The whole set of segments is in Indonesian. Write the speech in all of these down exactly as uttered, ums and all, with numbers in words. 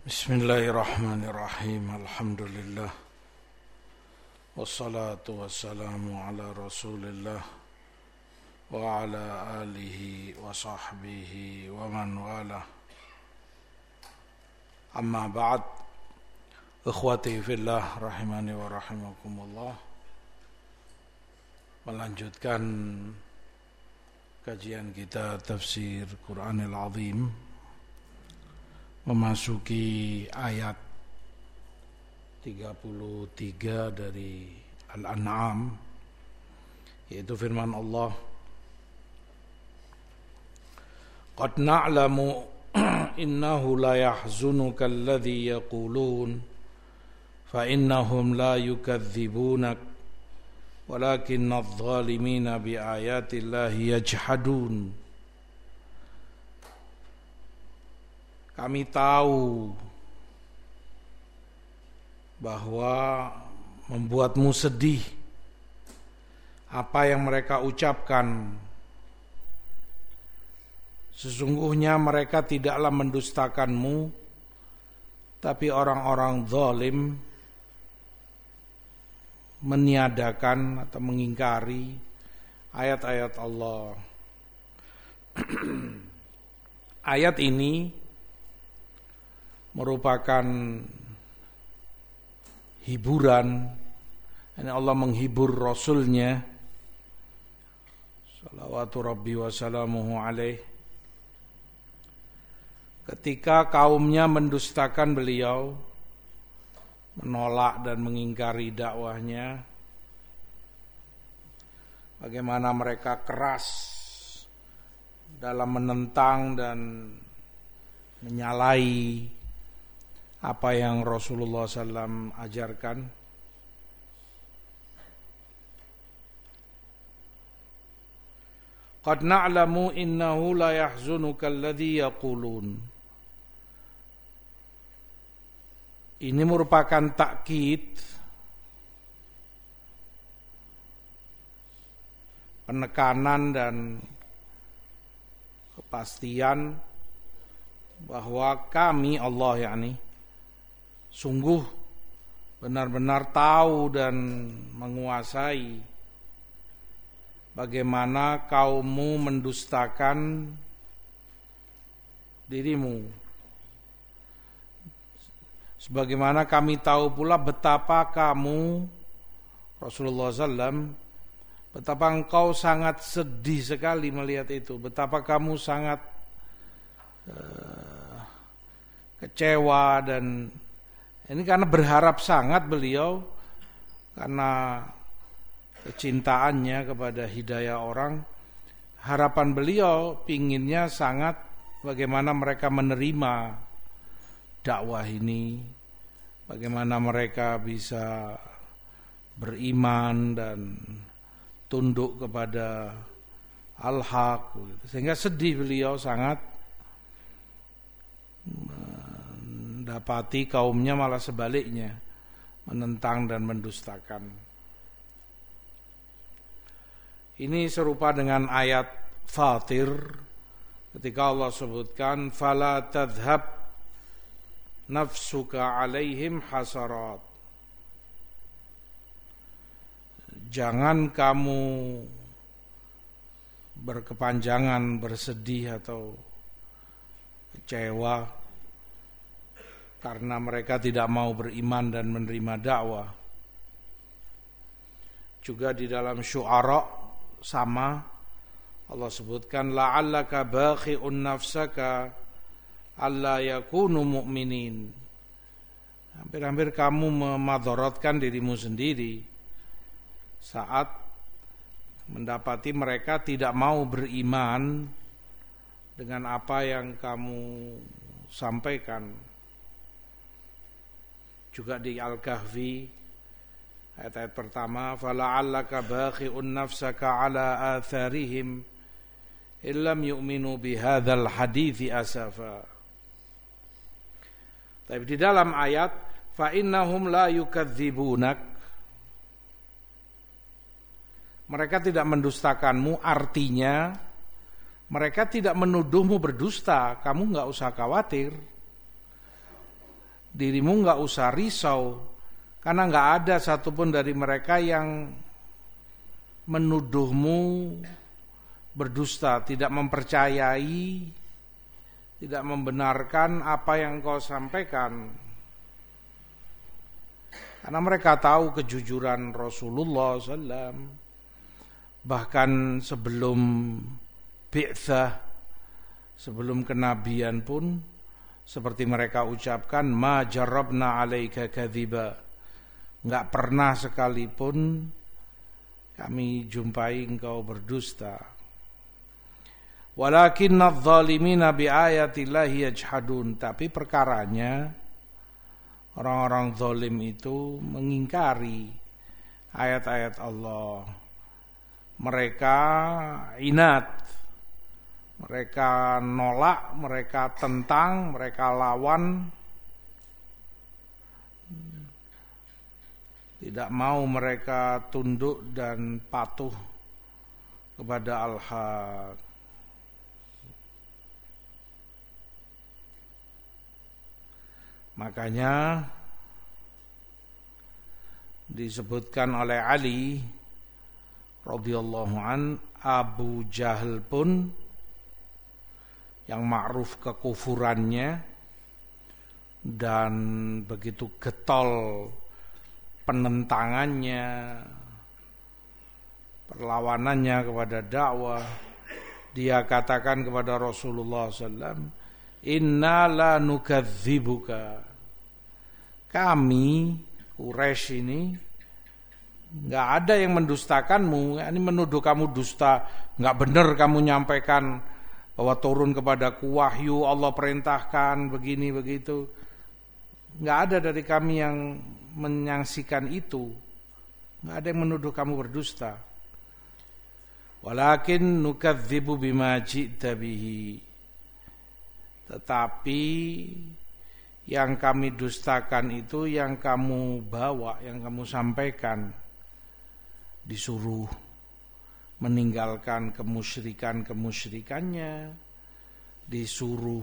Bismillahirrahmanirrahim. Alhamdulillah. Wassalatu wassalamu ala Rasulillah wa ala alihi wa sahbihi wa man wala. Amma ba'd. Ikhwati fillah rahimani wa rahimakumullah. Melanjutkan kajian kita tafsir Quranil Azim, memasuki ayat tiga puluh tiga dari Al-An'am, yaitu firman Allah, qad na'lamu innahu la yahzunuka alladhi yaqulun fa innahum la yukadzibunak walakinna adh-dhalimina bi ayati Allahi yajhadun. Kami tahu bahwa membuatmu sedih apa yang mereka ucapkan. Sesungguhnya mereka tidaklah mendustakanmu, tapi orang-orang zalim meniadakan atau mengingkari ayat-ayat Allah. Ayat ini merupakan hiburan. Ini Allah menghibur Rasulnya salawatu Rabbi wa salamuhu alaih, ketika kaumnya mendustakan beliau, menolak dan mengingkari dakwahnya. Bagaimana mereka keras dalam menentang dan menyalahi apa yang Rasulullah sallallahu alaihi wasallam ajarkan. Qad na'lamu innahu la yahzunuka alladhi yaqulun. Ini merupakan takkid, penekanan dan kepastian bahwa kami, Allah yakni, sungguh benar-benar tahu dan menguasai bagaimana kaummu mendustakan dirimu. Sebagaimana kami tahu pula betapa kamu, Rasulullah sallallahu alaihi wasallam, betapa engkau sangat sedih sekali melihat itu, betapa kamu sangat uh, kecewa. Dan ini karena berharap sangat beliau, karena kecintaannya kepada hidayah orang, harapan beliau pinginnya sangat bagaimana mereka menerima dakwah ini, bagaimana mereka bisa beriman dan tunduk kepada al-haq. Sehingga sedih beliau sangat dapati kaumnya malah sebaliknya, menentang dan mendustakan. Ini serupa dengan ayat Fatir ketika Allah sebutkan fala tadhhab nafsuka alaihim hasarat. Jangan kamu berkepanjangan bersedih atau kecewa karena mereka tidak mau beriman dan menerima dakwah. Juga di dalam Syu'ara sama, Allah sebutkan la'allaka bakhi'un nafsaka alla yakunu mu'minin. Hampir-hampir kamu memadaratkan dirimu sendiri saat mendapati mereka tidak mau beriman dengan apa yang kamu sampaikan. Juga di Al-Kahfi ayat-ayat pertama, fala'allaka bakhi'un nafsaka ala atharihim illam yu'minu bihadzal hadithi asafa. Tapi di dalam ayat fa innahum la yukadzibunak, mereka tidak mendustakanmu, artinya mereka tidak menuduhmu berdusta, kamu enggak usah khawatir. dirimu nggak usah risau, karena nggak ada satupun dari mereka yang menuduhmu berdusta, tidak mempercayai, tidak membenarkan apa yang kau sampaikan. Karena mereka tahu kejujuran Rasulullah sallallahu alaihi wasallam. Bahkan sebelum bi'tsah, sebelum kenabian pun, seperti mereka ucapkan, ma jarabna alaika kadhiba, enggak pernah sekalipun kami jumpai engkau berdusta. Walakinna adh-dhalimina biayatillahi yajhadun, tapi perkaranya orang-orang zalim itu mengingkari ayat-ayat Allah. Mereka inat, mereka nolak, mereka tentang, mereka lawan. Tidak mau mereka tunduk dan patuh kepada al-haq. Makanya disebutkan oleh Ali radhiyallahu an, Abu Jahal pun yang ma'ruf kekufurannya dan begitu getol penentangannya, perlawanannya kepada dakwah, dia katakan kepada Rasulullah sallallahu alaihi wasallam, inna la nukadzibuka, kami Quraisy ini nggak ada yang mendustakanmu, ini menuduh kamu dusta, nggak benar kamu nyampaikan bahwa turun kepadaku wahyu, Allah perintahkan begini begitu. Nggak ada dari kami yang menyaksikan itu, nggak ada yang menuduh kamu berdusta. Walakin nukadzibu bima ji'ta bihi, tetapi yang kami dustakan itu yang kamu bawa, yang kamu sampaikan. Disuruh meninggalkan kemusyrikan-kemusyrikannya, disuruh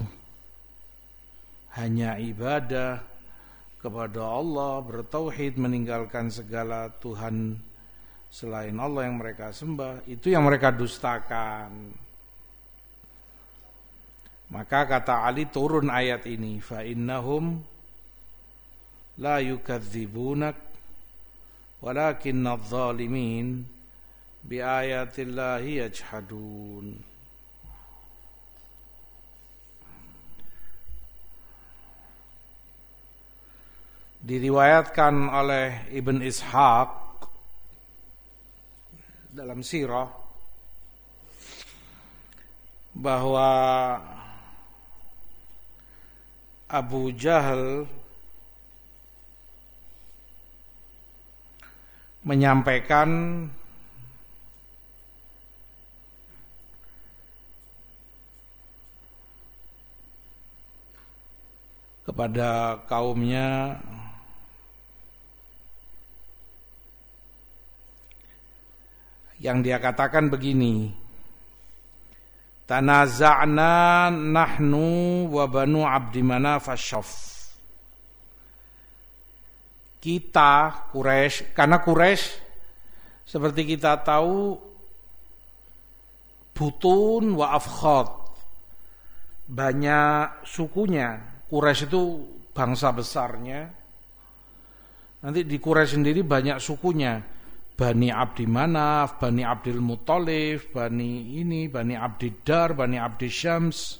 hanya ibadah kepada Allah, bertauhid, meninggalkan segala Tuhan selain Allah yang mereka sembah. Itu yang mereka dustakan. Maka kata Ali, turun ayat ini, fa innahum la yukadzibunak walakinna adh-dhalimin bi ayatillahi yajhadun. Diriwayatkan oleh Ibn Ishaq dalam sirah bahwa Abu Jahal menyampaikan kepada kaumnya yang dia katakan begini, tanaza'na nahnu wa banu Abdi Manaf asy-Syaff. Kita Quraisy, karena Quraisy seperti kita tahu butun wa afkhad, banyak sukunya. Quraisy itu bangsa besarnya. Nanti di Quraisy sendiri banyak sukunya. Bani Abdi Manaf, Bani Abdul Muthalib, Bani ini, Bani Abdiddar, Bani Abdi Syams.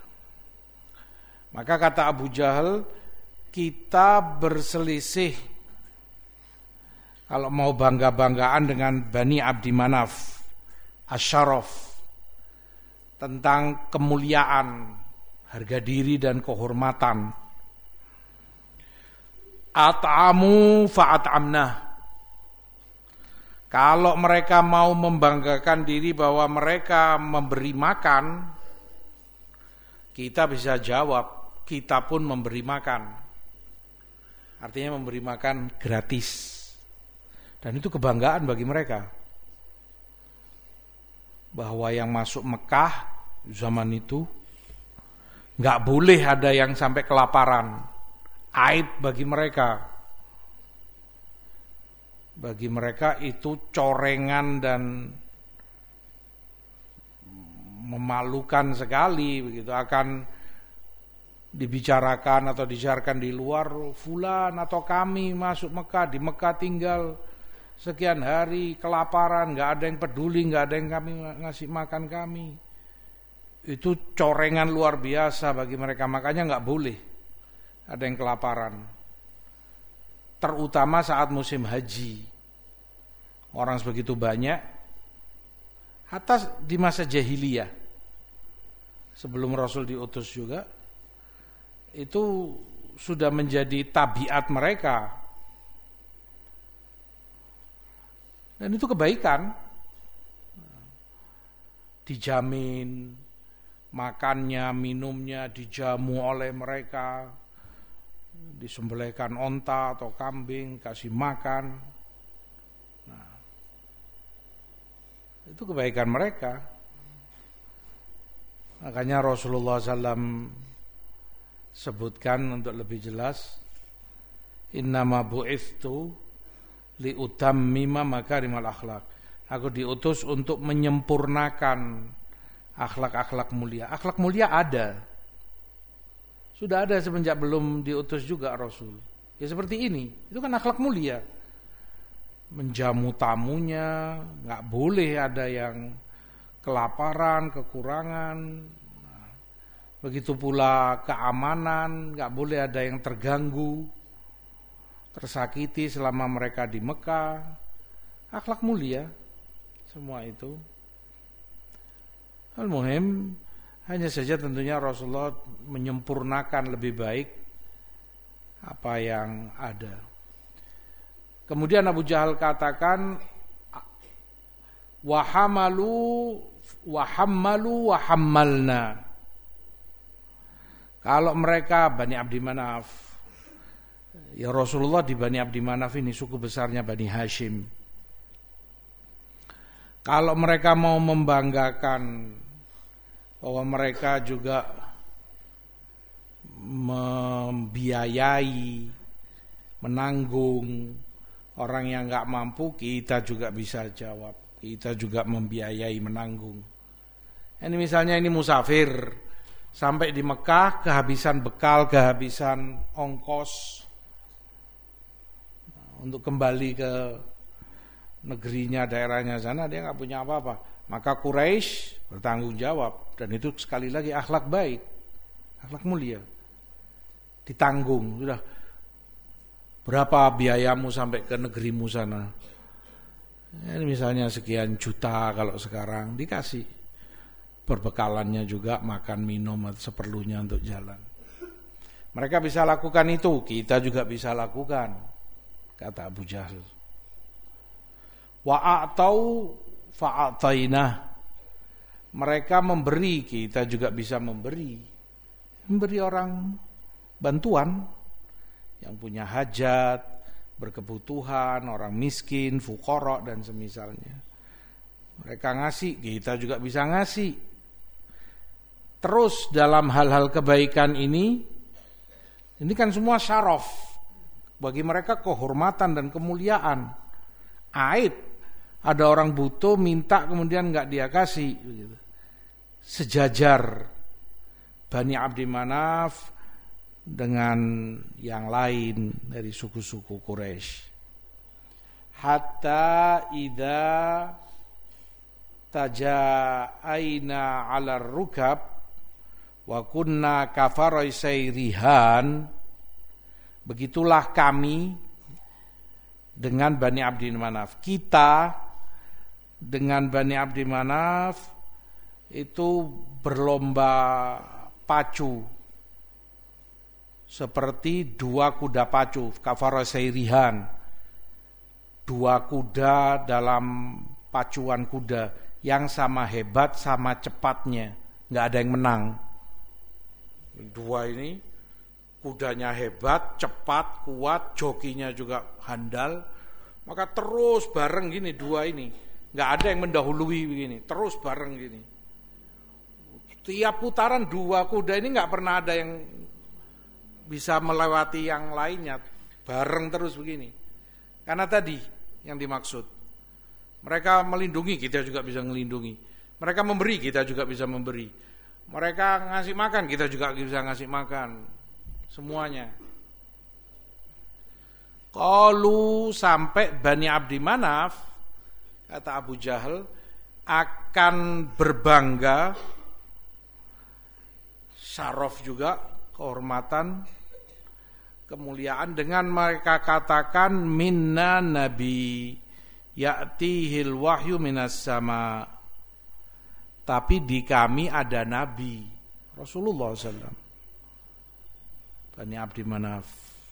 Maka kata Abu Jahal, kita berselisih kalau mau bangga-banggaan dengan Bani Abdi Manaf Asy-Syaraf tentang kemuliaan, harga diri dan kehormatan. At'amu fa'at'amnah. Kalau mereka mau membanggakan diri bahwa mereka memberi makan, kita bisa jawab, kita pun memberi makan. Artinya memberi makan gratis. Dan itu kebanggaan bagi mereka. Bahwa yang masuk Mekah zaman itu, gak boleh ada yang sampai kelaparan. aib bagi mereka. Bagi mereka itu corengan dan memalukan sekali, begitu akan dibicarakan atau disiarkan di luar, fulan atau kami masuk Mekah, di Mekah tinggal sekian hari, kelaparan, nggak ada yang peduli, nggak ada yang kami ngasih makan kami. Itu corengan luar biasa bagi mereka, makanya nggak boleh ada yang kelaparan. Terutama saat musim haji, orang sebegitu banyak. Atas di masa jahiliyah, sebelum Rasul diutus juga, itu sudah menjadi tabiat mereka. Dan itu kebaikan. Dijamin makannya, minumnya dijamu oleh mereka. Disembelihkan onta atau kambing, kasih makan. Nah, itu kebaikan mereka. Makanya Rasulullah shallallahu alaihi wasallam sebutkan untuk lebih jelas, innama bu'ithtu liutammima makarimal akhlak. Aku diutus untuk menyempurnakan akhlak-akhlak mulia. Akhlak mulia ada. Sudah ada semenjak belum diutus juga Rasul. Ya seperti ini, itu kan akhlak mulia. Menjamu tamunya, nggak boleh ada yang kelaparan, kekurangan. Nah, begitu pula keamanan, nggak boleh ada yang terganggu, tersakiti selama mereka di Mekah. Akhlak mulia, semua itu. Al-muhim, hanya saja tentunya Rasulullah menyempurnakan lebih baik apa yang ada. Kemudian Abu Jahal katakan, wahamalu wahammalu wahammalna. Kalau mereka Bani Abdi Manaf, ya Rasulullah di Bani Abdi Manaf ini suku besarnya Bani Hashim. Kalau mereka mau membanggakan bahwa mereka juga membiayai, menanggung orang yang enggak mampu, kita juga bisa jawab. Kita juga membiayai, menanggung. Ini misalnya ini musafir, sampai di Mekah kehabisan bekal, kehabisan ongkos untuk kembali ke negerinya, daerahnya sana, dia enggak punya apa-apa. Maka Quraisy bertanggung jawab, dan itu sekali lagi akhlak baik, akhlak mulia. Ditanggung, sudah berapa biayamu sampai ke negerimu sana? Ini misalnya sekian juta kalau sekarang, dikasih perbekalannya juga, makan minum seperlunya untuk jalan. Mereka bisa lakukan itu, kita juga bisa lakukan, kata Abu Jahal. Wa'atau fa'atainah. Mereka memberi, kita juga bisa memberi. Memberi orang bantuan yang punya hajat, berkebutuhan, orang miskin, fuqara dan semisalnya. Mereka ngasih, kita juga bisa ngasih. Terus dalam hal-hal kebaikan ini, ini kan semua syaraf. Bagi mereka kehormatan dan kemuliaan. Aib, ada orang butuh minta kemudian enggak dia kasih, begitu. Sejajar Bani Abdi Manaf dengan yang lain dari suku-suku Quraisy. Hatta idza taja'aina 'ala rukab wa kunna kafarai sayrihan, begitulah kami dengan Bani Abdi Manaf. Kita dengan Bani Abdi Manaf itu berlomba pacu seperti dua kuda pacu, kafara sayrihan, dua kuda dalam pacuan kuda yang sama hebat, sama cepatnya, nggak ada yang menang. Dua ini kudanya hebat, cepat, kuat, jokinya juga handal, maka terus bareng gini dua ini, nggak ada yang mendahului begini, terus bareng gini. Tiap putaran dua kuda ini nggak pernah ada yang bisa melewati yang lainnya bareng terus begini. Karena tadi yang dimaksud, mereka melindungi, kita juga bisa melindungi. Mereka memberi, kita juga bisa memberi. Mereka ngasih makan, kita juga bisa ngasih makan. Semuanya. Qalu sampai Bani Abdi Manaf, kata Abu Jahal, akan berbangga, syaraf juga, kehormatan, kemuliaan dengan mereka katakan minna nabi ya'tihil wahyu minas sama. Tapi di kami ada nabi Rasulullah sallallahu alaihi wasallam. Bani Abdi Manaf,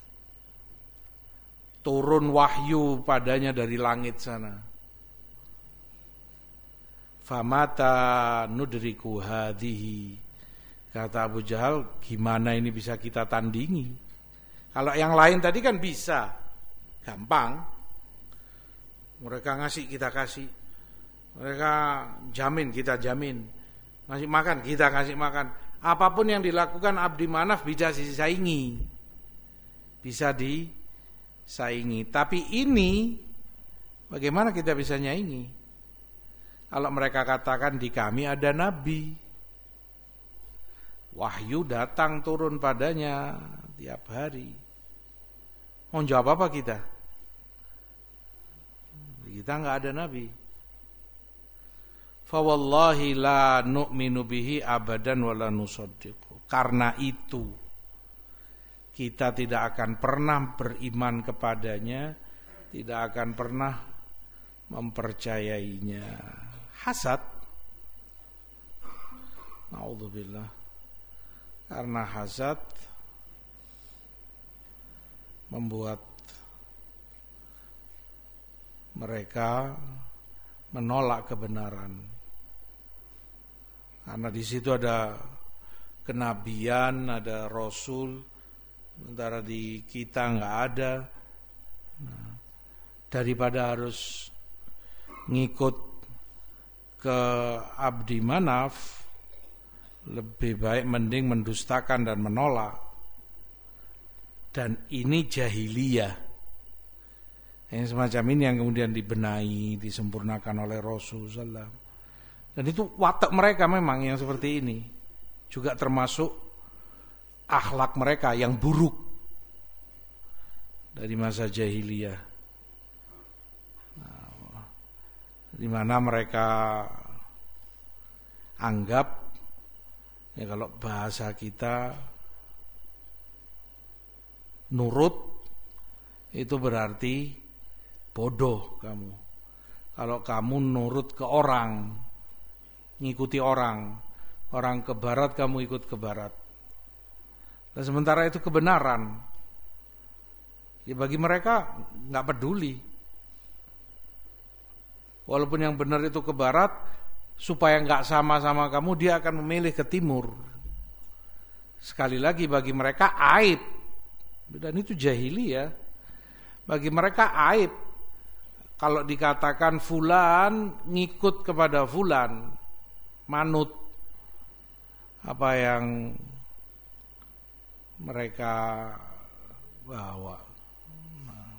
turun wahyu padanya dari langit sana. Famata nudriku hadhihi. Kata Abu Jahal, gimana ini bisa kita tandingi? Kalau yang lain tadi kan bisa, gampang. Mereka ngasih, kita kasih. Mereka jamin, kita jamin. Ngasih makan, kita ngasih makan. Apapun yang dilakukan Abdi Manaf bisa disaingi. Bisa disaingi. Tapi ini, bagaimana kita bisa nyaingi? Kalau mereka katakan di kami ada nabi, wahyu datang turun padanya tiap hari. Mau jawab apa kita? Kita enggak ada nabi. Fa wallahi la nu'minu bihi abadan wa la nusaddiqu. Karena itu kita tidak akan pernah beriman kepadanya, tidak akan pernah mempercayainya. Hasad. Na'udzubillah. Karena hasad membuat mereka menolak kebenaran. Karena di situ ada kenabian, ada rasul, sementara di kita enggak ada. Nah, daripada harus ngikut ke Abdi Manaf, lebih baik mending mendustakan dan menolak. Dan ini jahiliyah. Yang semacam ini yang kemudian dibenahi, disempurnakan oleh Rasulullah sallallahu alaihi wasallam. Dan itu watak mereka memang yang seperti ini. Juga termasuk akhlak mereka yang buruk dari masa jahiliyah. Nah, di mana mereka anggap, ya kalau bahasa kita, nurut itu berarti bodoh kamu. Kalau kamu nurut ke orang, ngikuti orang, orang ke barat kamu ikut ke barat. Dan sementara itu kebenaran, ya bagi mereka nggak peduli. Walaupun yang benar itu ke barat, supaya nggak sama-sama kamu, dia akan memilih ke timur. Sekali lagi bagi mereka aib, dan itu jahiliyah. Bagi mereka aib kalau dikatakan fulan ngikut kepada fulan, manut apa yang mereka bawa. Nah,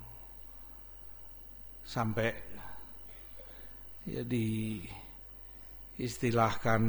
sampai ya diistilahkan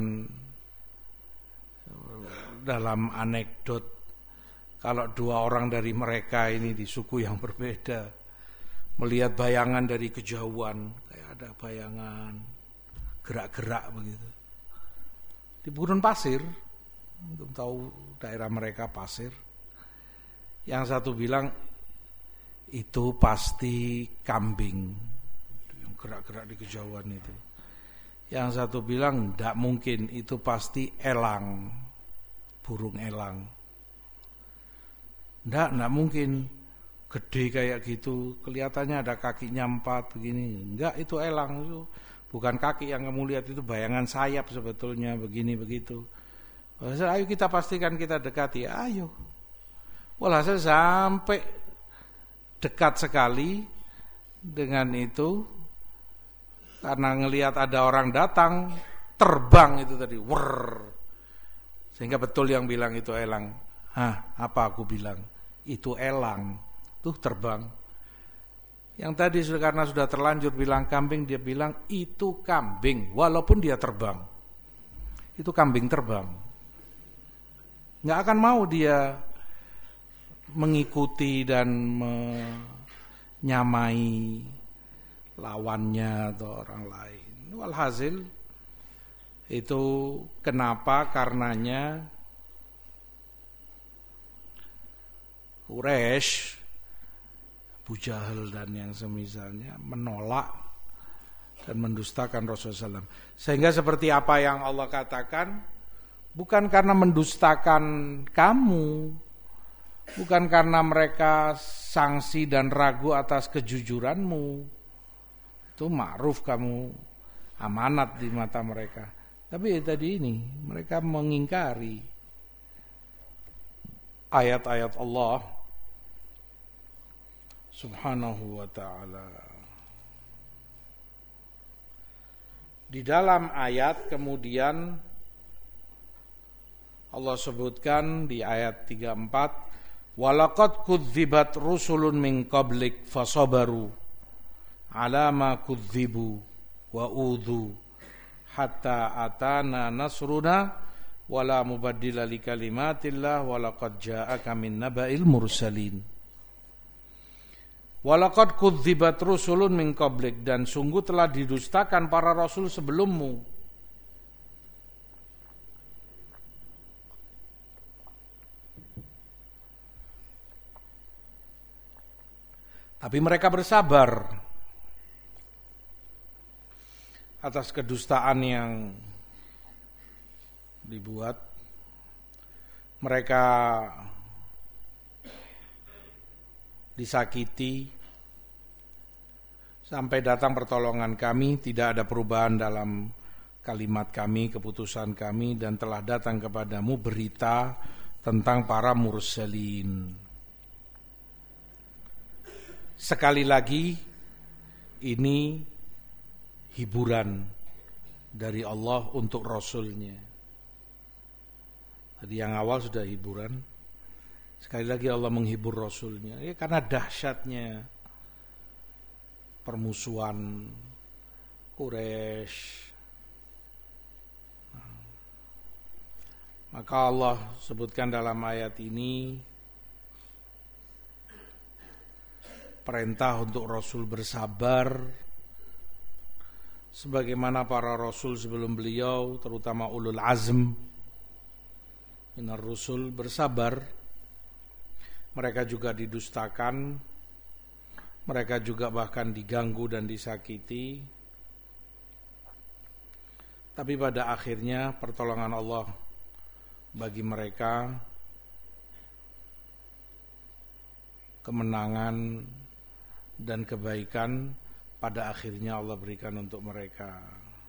dalam anekdot, kalau dua orang dari mereka ini di suku yang berbeda melihat bayangan dari kejauhan, kayak ada bayangan gerak-gerak begitu di gurun pasir, untuk tahu daerah mereka pasir. Yang satu bilang itu pasti kambing yang gerak-gerak di kejauhan itu. Yang satu bilang tidak mungkin, itu pasti elang, burung elang. Tidak, tidak mungkin, gede kayak gitu, kelihatannya ada kakinya empat begini. Enggak, itu elang, itu bukan kaki yang kamu lihat, itu bayangan sayap sebetulnya, begini begitu. Ayo kita pastikan, kita dekati, ayo. Walhasil sampai dekat sekali dengan itu, karena ngelihat ada orang datang, terbang itu tadi, wrrr. Sehingga betul yang bilang itu elang. Hah, apa aku bilang? Itu elang, tuh terbang. Yang tadi karena sudah terlanjur bilang kambing, dia bilang itu kambing, walaupun dia terbang. Itu kambing terbang. Nggak akan mau dia mengikuti dan menyamai lawannya atau orang lain. Walhasil itu kenapa? Karenanya Quraisy, Abu Jahal dan yang semisalnya menolak dan mendustakan Rasulullah shallallahu alaihi wasallam. Sehingga seperti apa yang Allah katakan, bukan karena mendustakan kamu, bukan karena mereka sangsi dan ragu atas kejujuranmu, itu ma'ruf kamu amanat di mata mereka. Tapi ya tadi ini mereka mengingkari ayat-ayat Allah Subhanahu wa ta'ala. Di dalam ayat kemudian Allah sebutkan di ayat tiga puluh empat, walaqad kudzibat rusulun min qablik fasabaru ala ma kudzibu wa udhu hatta atana nasruna wala mubaddila likalimatillah walaqad ja'aka min naba'il mursalin. Walaqad kudzibat rusulun min qablik, dan sungguh telah didustakan para rasul sebelummu. Tapi mereka bersabar atas kedustaan yang dibuat. Mereka disakiti sampai datang pertolongan kami, tidak ada perubahan dalam kalimat kami, keputusan kami, dan telah datang kepadamu berita tentang para mursalin. Sekali lagi ini hiburan dari Allah untuk Rasulnya. Tadi yang awal sudah hiburan, sekali lagi Allah menghibur Rasulnya, ya, karena dahsyatnya permusuhan Quraisy. Nah, maka Allah sebutkan dalam ayat ini perintah untuk Rasul bersabar, sebagaimana para Rasul sebelum beliau, terutama ulul azm minar rusul, bersabar. Mereka juga didustakan, mereka juga bahkan diganggu dan disakiti. Tapi pada akhirnya pertolongan Allah bagi mereka, kemenangan dan kebaikan pada akhirnya Allah berikan untuk mereka.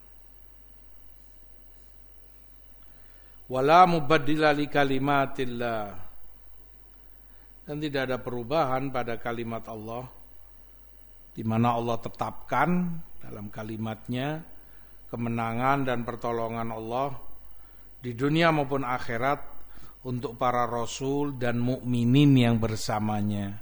Wala mubaddila li kalimatillah, dan tidak ada perubahan pada kalimat Allah, di mana Allah tetapkan dalam kalimatnya kemenangan dan pertolongan Allah di dunia maupun akhirat untuk para rasul dan mukminin yang bersamanya.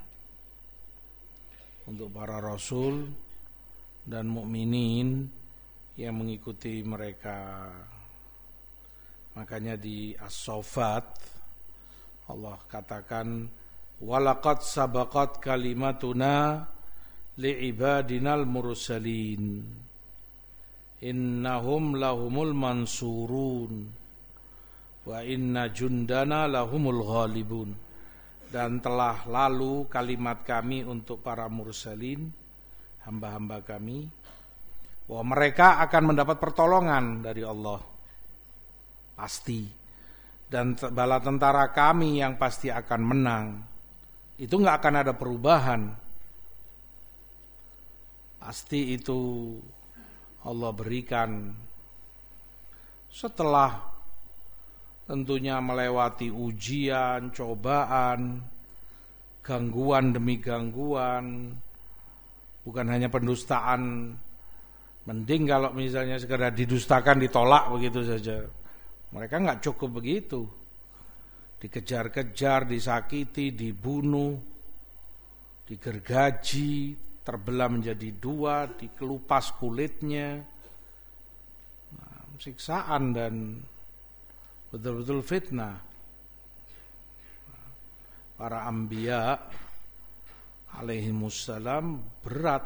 Untuk para rasul dan mukminin yang mengikuti mereka. Makanya di As-Saffat Allah katakan, walaqad sabaqat kalimatuna li'ibadinal mursalin innahum lahumul mansurun wa inna jundana lahumul ghalibun. Dan telah lalu kalimat kami untuk para mursalin, hamba-hamba kami, bahwa mereka akan mendapat pertolongan dari Allah pasti, dan bala tentara kami yang pasti akan menang. Itu gak akan ada perubahan. Pasti itu Allah berikan setelah tentunya melewati ujian, cobaan, gangguan demi gangguan. Bukan hanya pendustaan. Mending kalau misalnya sekedar didustakan, ditolak begitu saja. Mereka gak cukup begitu. dikejar-kejar, disakiti, dibunuh, digergaji, terbelah menjadi dua, dikelupas kulitnya. Nah, siksaan dan betul-betul fitnah. Para anbiya alaihimussalam berat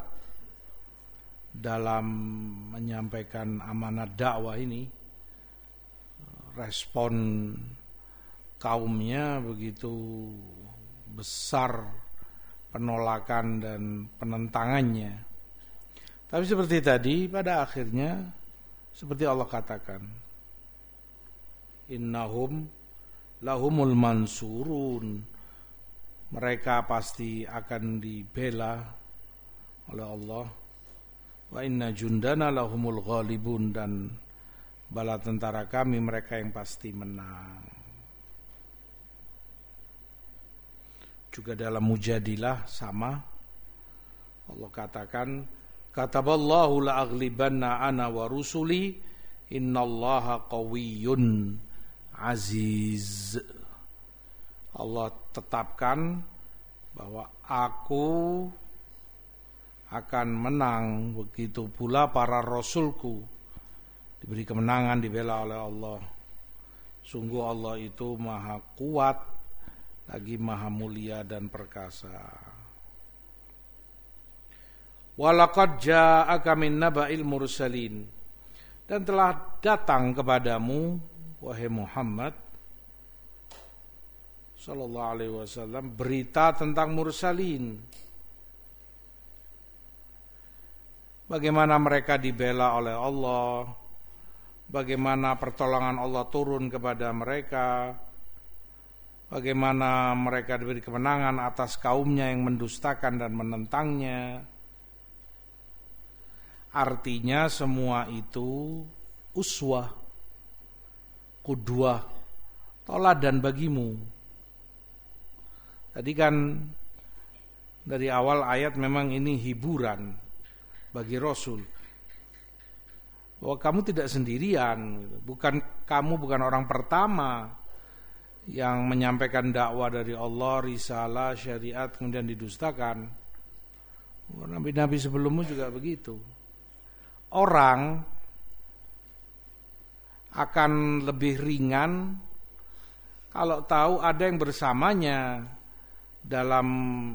dalam menyampaikan amanat dakwah ini. Respon kaumnya begitu besar, penolakan dan penentangannya. Tapi seperti tadi, pada akhirnya seperti Allah katakan, innahum lahumul mansurun, mereka pasti akan dibela oleh Allah. Wa inna jundana lahumul ghalibun, dan bala tentara kami mereka yang pasti menang. Juga dalam Mujadilah sama, Allah katakan, kataballahu la'aghlibanna ana wa rusuli innallaha qawiyyun aziz. Allah tetapkan bahwa aku akan menang, begitu pula para rasulku diberi kemenangan, dibela oleh Allah. Sungguh Allah itu maha kuat, lagi maha mulia dan perkasa. Walaqad ja'aka min naba'il mursalin, dan telah datang kepadamu wahai Muhammad sallallahu alaihi wasallam berita tentang mursalin. Bagaimana mereka dibela oleh Allah, bagaimana pertolongan Allah turun kepada mereka, bagaimana mereka diberi kemenangan atas kaumnya yang mendustakan dan menentangnya. Artinya semua itu uswah, qudwah, toladan bagimu. Tadi kan dari awal ayat memang ini hiburan bagi Rasul, bahwa kamu tidak sendirian, bukan kamu bukan orang pertama yang menyampaikan dakwah dari Allah, risalah, syariat kemudian didustakan. Nabi-nabi sebelummu juga begitu. Orang akan lebih ringan kalau tahu ada yang bersamanya dalam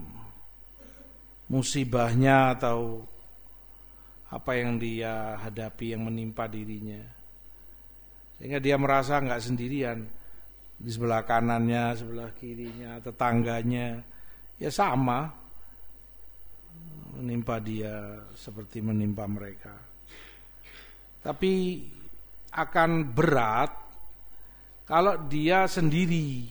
musibahnya atau apa yang dia hadapi yang menimpa dirinya, sehingga dia merasa nggak sendirian. Di sebelah kanannya, sebelah kirinya, tetangganya ya sama menimpa dia seperti menimpa mereka. Tapi akan berat kalau dia sendiri.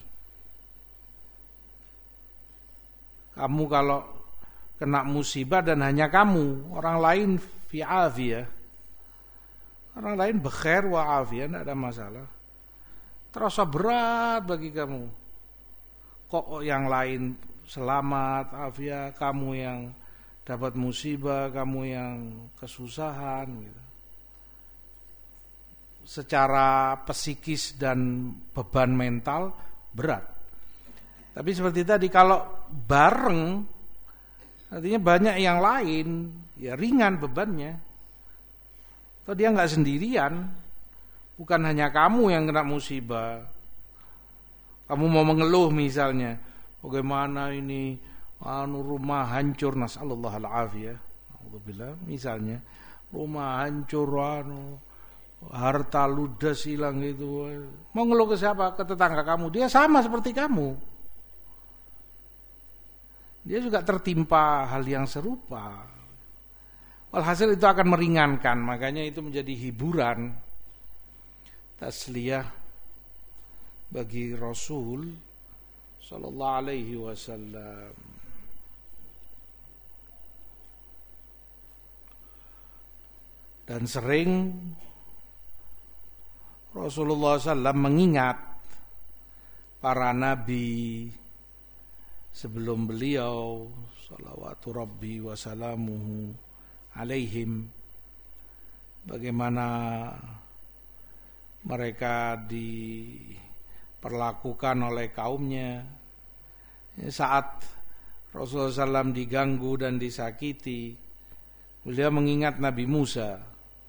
Kamu kalau kena musibah dan hanya kamu, orang lain fi afiyah, orang lain bekhair wa afiyah, tidak ada masalah, terasa berat bagi kamu. Kok yang lain selamat, afiyah, kamu yang dapat musibah, kamu yang kesusahan gitu. Secara psikis dan beban mental berat. Tapi seperti tadi, kalau bareng artinya banyak yang lain, ya ringan bebannya. Atau dia nggak sendirian, bukan hanya kamu yang kena musibah. Kamu mau mengeluh misalnya, bagaimana ini anu rumah hancur, nasallallahu alaihi wasallam, misalnya rumah hancur, anu harta ludes hilang gitu. Mau ngeluh ke siapa? Ke tetangga kamu. Dia sama seperti kamu. Dia juga tertimpa hal yang serupa. Walhasil itu akan meringankan, makanya itu menjadi hiburan, tasliyah bagi Rasul sallallahu alaihi wasallam. Dan sering Rasulullah sallallahu alaihi wasallam mengingat para nabi sebelum beliau, salawatu rabbi wa salamuhu alaihim, bagaimana mereka diperlakukan oleh kaumnya. Saat Rasulullah shallallahu alaihi wasallam diganggu dan disakiti, beliau mengingat Nabi Musa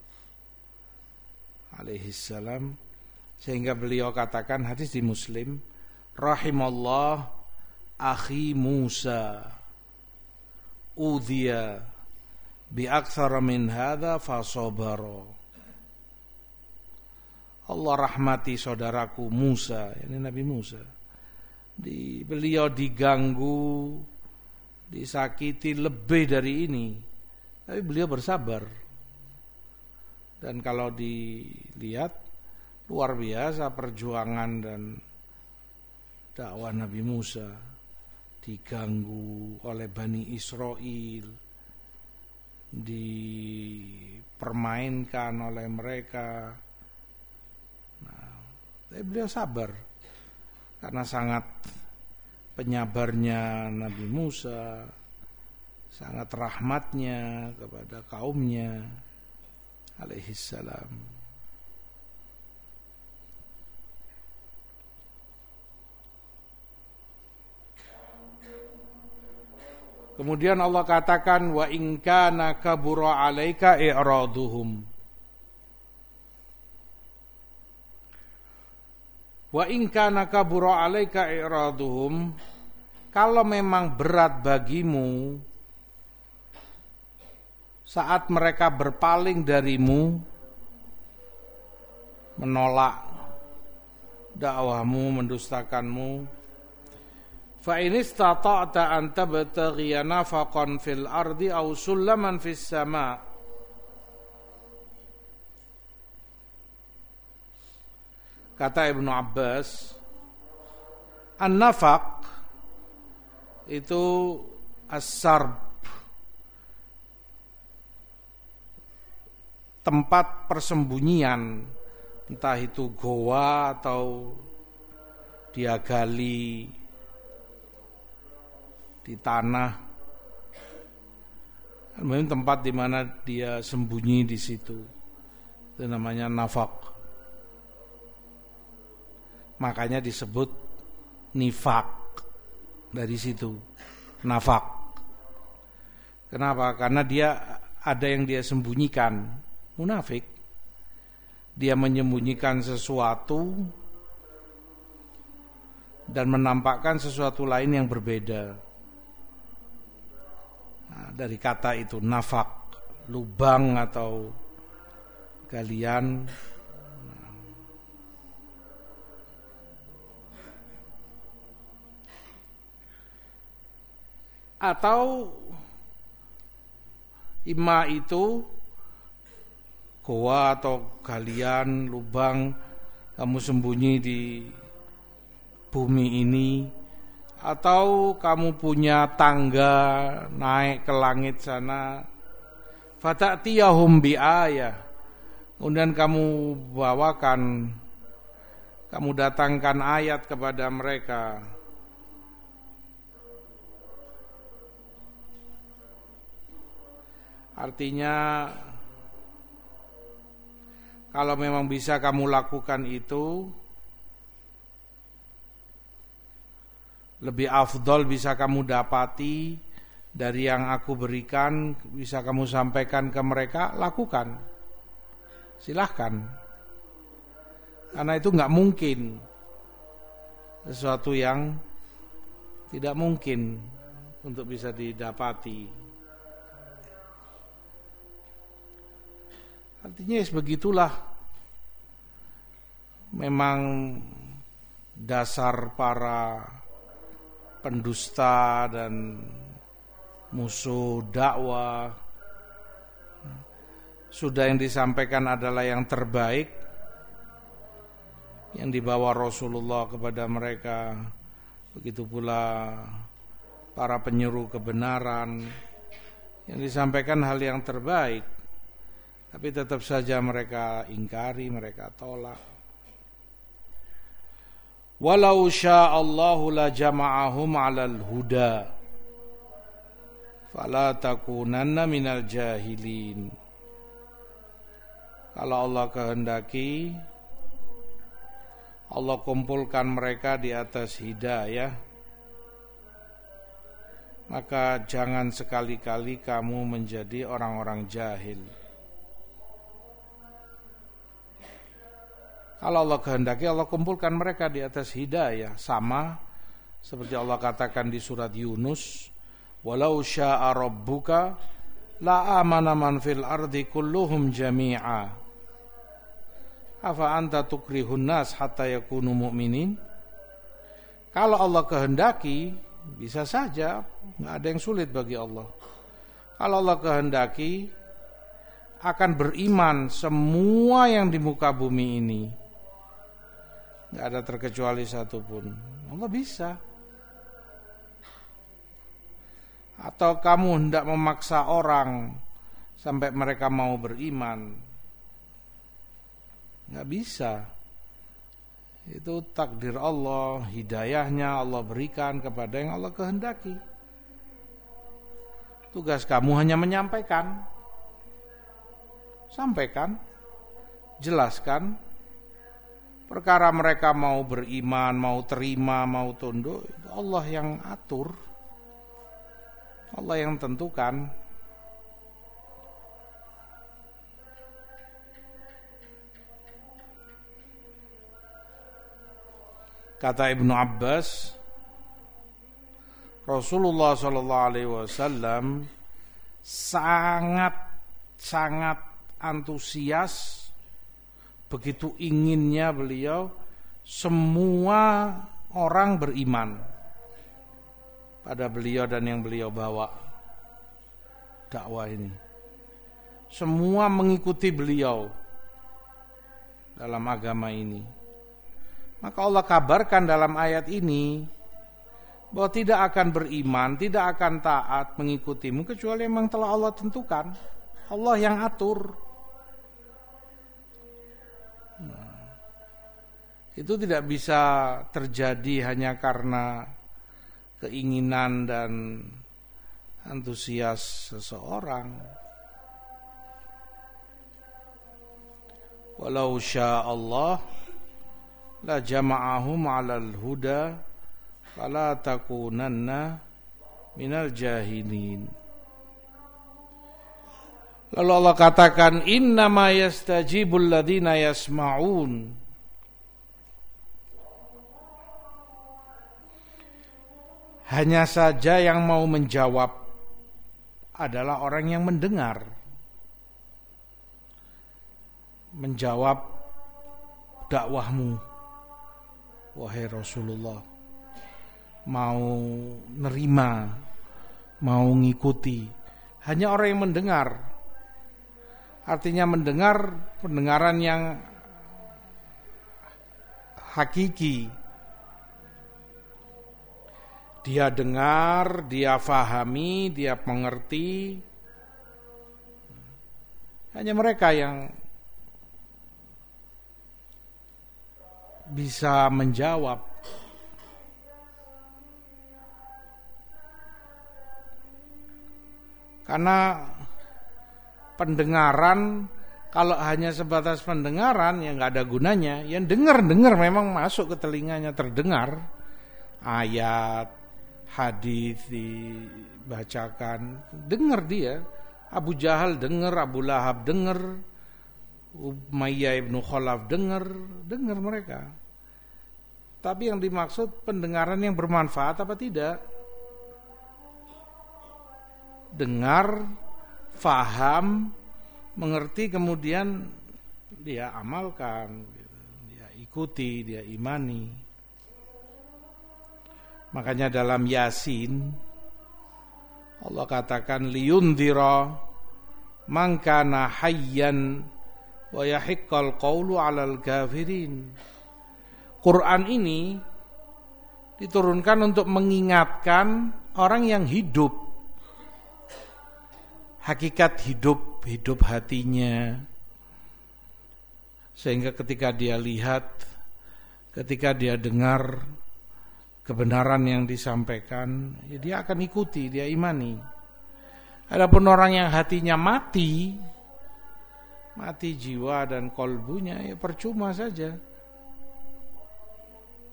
alaihissalam, sehingga beliau katakan, hadis di Muslim, rahimallah akhi Musa udhiya bi aktsara min hadza fasabara. Allah rahmati saudaraku Musa, yakni Nabi Musa. Di, beliau diganggu, disakiti lebih dari ini, tapi beliau bersabar. Dan kalau dilihat, luar biasa perjuangan dan dakwah Nabi Musa. Diganggu oleh Bani Israel, dipermainkan oleh mereka. Nah, tapi beliau sabar karena sangat penyabarnya Nabi Musa, sangat rahmatnya kepada kaumnya alaihissalam. Kemudian Allah katakan, wa in kana kabura 'alaika i'raduhum. Wa in kana kabura 'alaika i'raduhum, kalau memang berat bagimu saat mereka berpaling darimu, menolak dakwahmu, mendustakanmu, fa in istata'ta an tabtaghiya nafaqan fil ardi aw sulaman fis sama', kata Ibnu Abbas, an-nafaq itu as-sarb, tempat persembunyian, entah itu goa atau dia gali di tanah, memang tempat di mana dia sembunyi di situ, itu namanya nafaq. Makanya disebut nifaq dari situ, nafaq. Kenapa? Karena dia ada yang dia sembunyikan, munafik. Dia menyembunyikan sesuatu dan menampakkan sesuatu lain yang berbeda. Nah, dari kata itu nafaq, lubang atau galian. Atau ima itu goa atau galian, lubang kamu sembunyi di bumi ini, atau kamu punya tangga naik ke langit sana, fata'tiyahum bi'ayah, kemudian kamu bawakan, kamu datangkan ayat kepada mereka. Artinya kalau memang bisa kamu lakukan itu, lebih afdol bisa kamu dapati dari yang aku berikan, bisa kamu sampaikan ke mereka, lakukan. Silahkan. Karena itu enggak mungkin, sesuatu yang tidak mungkin untuk bisa didapati. Artinya sebegitulah memang dasar para pendusta dan musuh dakwah. Sudah yang disampaikan adalah yang terbaik yang dibawa Rasulullah kepada mereka. Begitu pula para penyeru kebenaran yang disampaikan hal yang terbaik, tapi tetap saja mereka ingkari, mereka tolak. Walau sya'allahu la jama'ahum 'alal huda fala takunanna minal jahilin. Kalau Allah kehendaki, Allah kumpulkan mereka di atas hidayah, maka jangan sekali-kali kamu menjadi orang-orang jahil. Kalau Allah kehendaki, Allah kumpulkan mereka di atas hidayah, sama seperti Allah katakan di surat Yunus, walau syaa rabbuka la amana man fil ardi kulluhum jami'a afa anta tukrihun nas hatta yakunu mu'minin. Kalau Allah kehendaki, bisa saja, enggak ada yang sulit bagi Allah. Kalau Allah kehendaki, akan beriman semua yang di muka bumi ini, enggak ada terkecuali satupun. Allah bisa. Atau kamu hendak memaksa orang sampai mereka mau beriman, enggak bisa. Itu takdir Allah, hidayahnya Allah berikan kepada yang Allah kehendaki. Tugas kamu hanya menyampaikan, sampaikan, jelaskan. Perkara mereka mau beriman, mau terima, mau tunduk, itu Allah yang atur, Allah yang tentukan. Kata Ibnu Abbas, Rasulullah Shallallahu Alaihi Wasallam sangat sangat antusias, begitu inginnya beliau semua orang beriman pada beliau dan yang beliau bawa dakwah ini. Semua mengikuti beliau dalam agama ini. Maka Allah kabarkan dalam ayat ini bahwa tidak akan beriman, tidak akan taat mengikutimu kecuali memang telah Allah tentukan, Allah yang atur. Nah, itu tidak bisa terjadi hanya karena keinginan dan antusias seseorang. Walau syaa Allah la jama'ahum 'alal huda fala takunanna minal jahilin. Lalu Allah katakan, innama yastajibul ladzina yasma'un. Hanya saja yang mau menjawab adalah orang yang mendengar. Menjawab dakwahmu, wahai Rasulullah, mau nerima, mau ngikuti. Hanya orang yang mendengar. Artinya mendengar pendengaran yang hakiki. Dia dengar, dia fahami, dia mengerti. Hanya mereka yang bisa menjawab. Karena pendengaran, kalau hanya sebatas pendengaran ya nggak ada gunanya. Yang dengar-dengar memang masuk ke telinganya, terdengar ayat, hadis dibacakan, dengar dia. Abu Jahal dengar, Abu Lahab dengar, Umayyah ibnu Khalaf dengar, dengar mereka. Tapi yang dimaksud pendengaran yang bermanfaat apa tidak? Dengar, faham, mengerti, kemudian dia amalkan, dia ikuti, dia imani. Makanya dalam Yasin Allah katakan liyundhira man kana hayyan wa yahiqqal qawlu 'alal kafirin. Quran ini diturunkan untuk mengingatkan orang yang hidup, hakikat hidup, hidup hatinya, sehingga ketika dia lihat, ketika dia dengar kebenaran yang disampaikan, ya dia akan ikuti, dia imani. Adapun orang yang hatinya mati, mati jiwa dan kolbunya, ya percuma saja.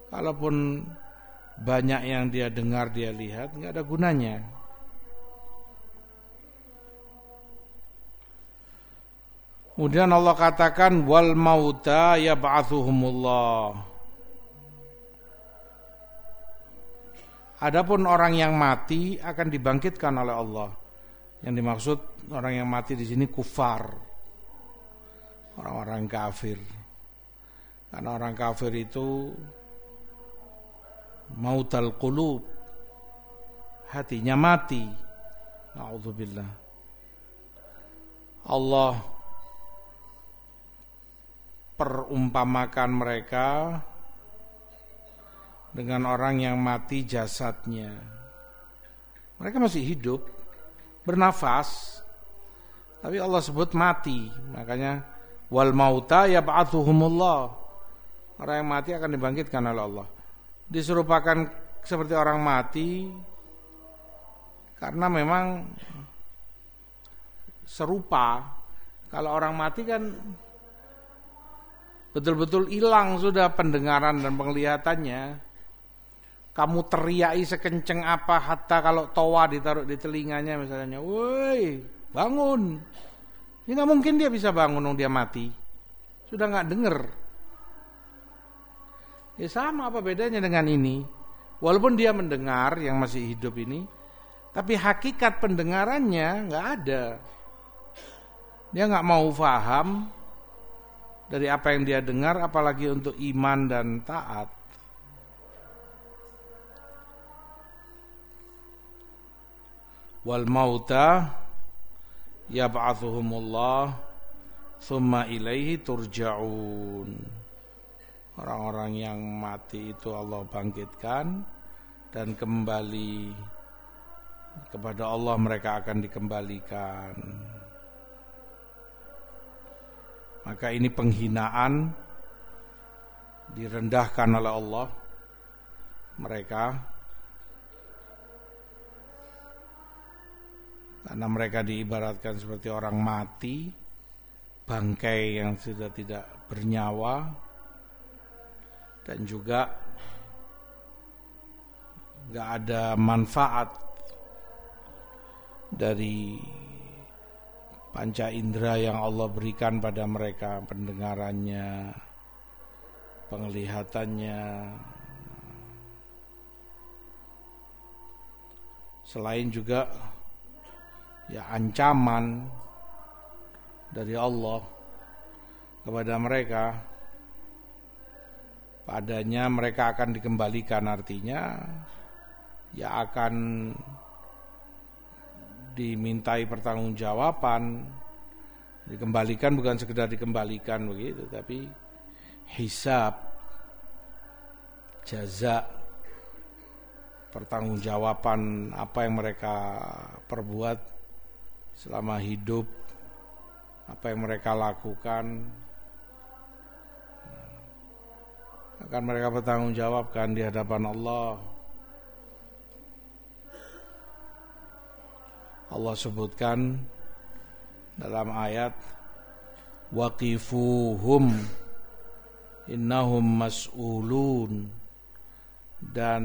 kalaupun banyak yang dia dengar, dia lihat, nggak ada gunanya. Kemudian Allah katakan wal mauta yab'atsuhumullah. Adapun orang yang mati akan dibangkitkan oleh Allah. Yang dimaksud orang yang mati di sini kufar, orang-orang kafir. Karena orang kafir itu mautal qulub, hatinya mati. Na'udzubillah. Allah perumpamakan mereka dengan orang yang mati jasadnya. Mereka masih hidup, bernafas, tapi Allah sebut mati. Makanya wal mauta yab'atsuhumullah. Orang yang mati akan dibangkitkan oleh Allah. Diserupakan seperti orang mati karena memang serupa. Kalau orang mati kan betul-betul hilang sudah pendengaran dan penglihatannya. Kamu teriaki sekenceng apa, hatta kalau toa ditaruh di telinganya misalnya, woi bangun. Ini nggak mungkin dia bisa bangun dong, dia mati. Sudah nggak dengar. Ya sama, apa bedanya dengan ini? Walaupun dia mendengar yang masih hidup ini, tapi hakikat pendengarannya nggak ada. Dia nggak mau paham dari apa yang dia dengar, apalagi untuk iman dan taat. Wal mauta yab'atsuhumullah tsumma ilaihi turja'un. Orang-orang yang mati itu Allah bangkitkan dan kembali kepada Allah mereka akan dikembalikan. Maka ini penghinaan, direndahkan oleh Allah mereka, karena mereka diibaratkan seperti orang mati, bangkai yang sudah tidak bernyawa, dan juga nggak ada manfaat dari panca indera yang Allah berikan pada mereka, pendengarannya, penglihatannya. Selain juga ya ancaman dari Allah kepada mereka, padanya mereka akan dikembalikan, artinya ya akan dimintai pertanggungjawaban. Dikembalikan bukan sekedar dikembalikan begitu, tapi hisab, jaza, pertanggungjawaban apa yang mereka perbuat selama hidup, apa yang mereka lakukan akan mereka bertanggungjawabkan di hadapan Allah. Allah sebutkan dalam ayat waqifuhum innahum mas'ulun, dan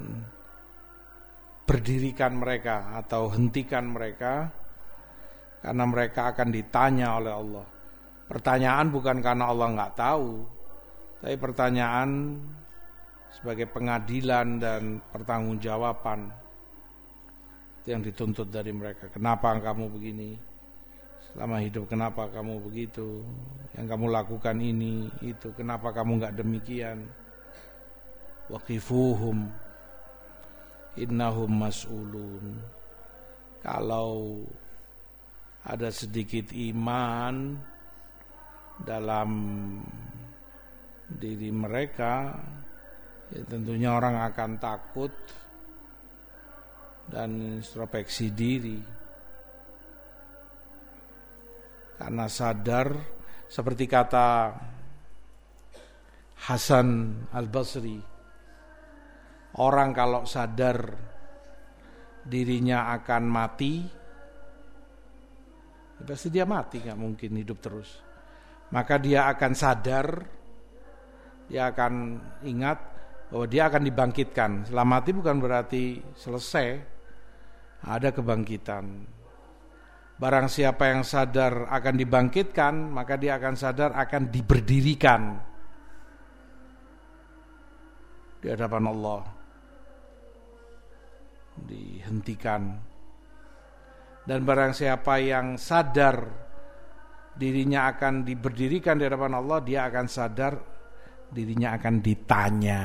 berdirikan mereka atau hentikan mereka karena mereka akan ditanya oleh Allah. Pertanyaan bukan karena Allah nggak tahu, tapi pertanyaan sebagai pengadilan dan pertanggungjawaban. Itu yang dituntut dari mereka. Kenapa kamu begini? Selama hidup kenapa kamu begitu? Yang kamu lakukan ini, itu. Kenapa kamu nggak demikian? Waqifuhum innahum mas'ulun. Kalau ada sedikit iman dalam diri mereka, ya tentunya orang akan takut dan introspeksi diri, karena sadar, seperti kata Hasan Al-Basri, orang kalau sadar dirinya akan mati, pasti dia mati, gak mungkin hidup terus. Maka dia akan sadar, dia akan ingat bahwa dia akan dibangkitkan. Setelah mati bukan berarti selesai, ada kebangkitan. Barang siapa yang sadar akan dibangkitkan, maka dia akan sadar akan diberdirikan di hadapan Allah, dihentikan. Dan barang siapa yang sadar dirinya akan diberdirikan di hadapan Allah, dia akan sadar dirinya akan ditanya.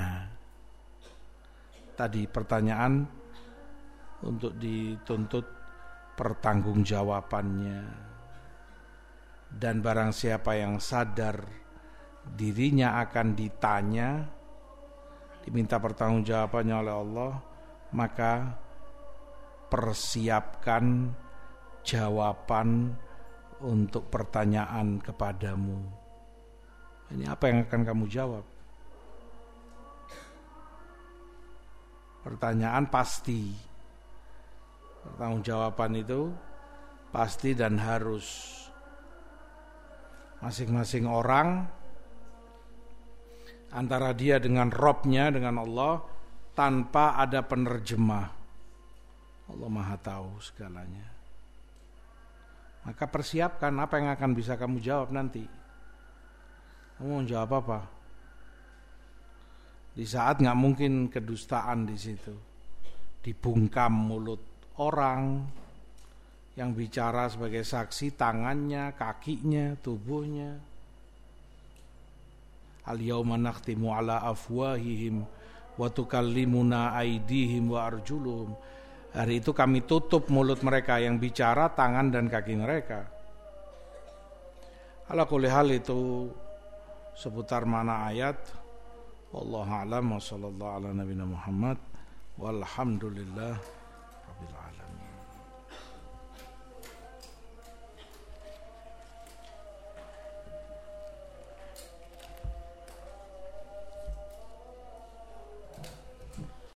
Tadi pertanyaan untuk dituntut pertanggungjawabannya. Dan barang siapa yang sadar dirinya akan ditanya, diminta pertanggungjawabannya oleh Allah, maka persiapkan jawaban untuk pertanyaan kepadamu. Ini apa yang akan kamu jawab? Pertanyaan pasti. Pertanggungjawaban itu pasti dan harus. Masing-masing orang antara dia dengan Robnya, dengan Allah, tanpa ada penerjemah. Allah Maha tahu segalanya. Maka persiapkan apa yang akan bisa kamu jawab nanti. Kamu mau jawab apa? Di saat nggak mungkin kedustaan di situ, dibungkam mulut orang yang bicara sebagai saksi, tangannya, kakinya, tubuhnya. Al-yawma nakhtimu ala afwahihim wa tukallimuna aydihim wa arjuluhum. Hari itu kami tutup mulut mereka yang bicara, tangan dan kaki mereka. Ala kulli hal itu seputar mana ayat. Wallahu a'lam wa sallallahu ala nabiyina Muhammad walhamdulillah rabbil alamin.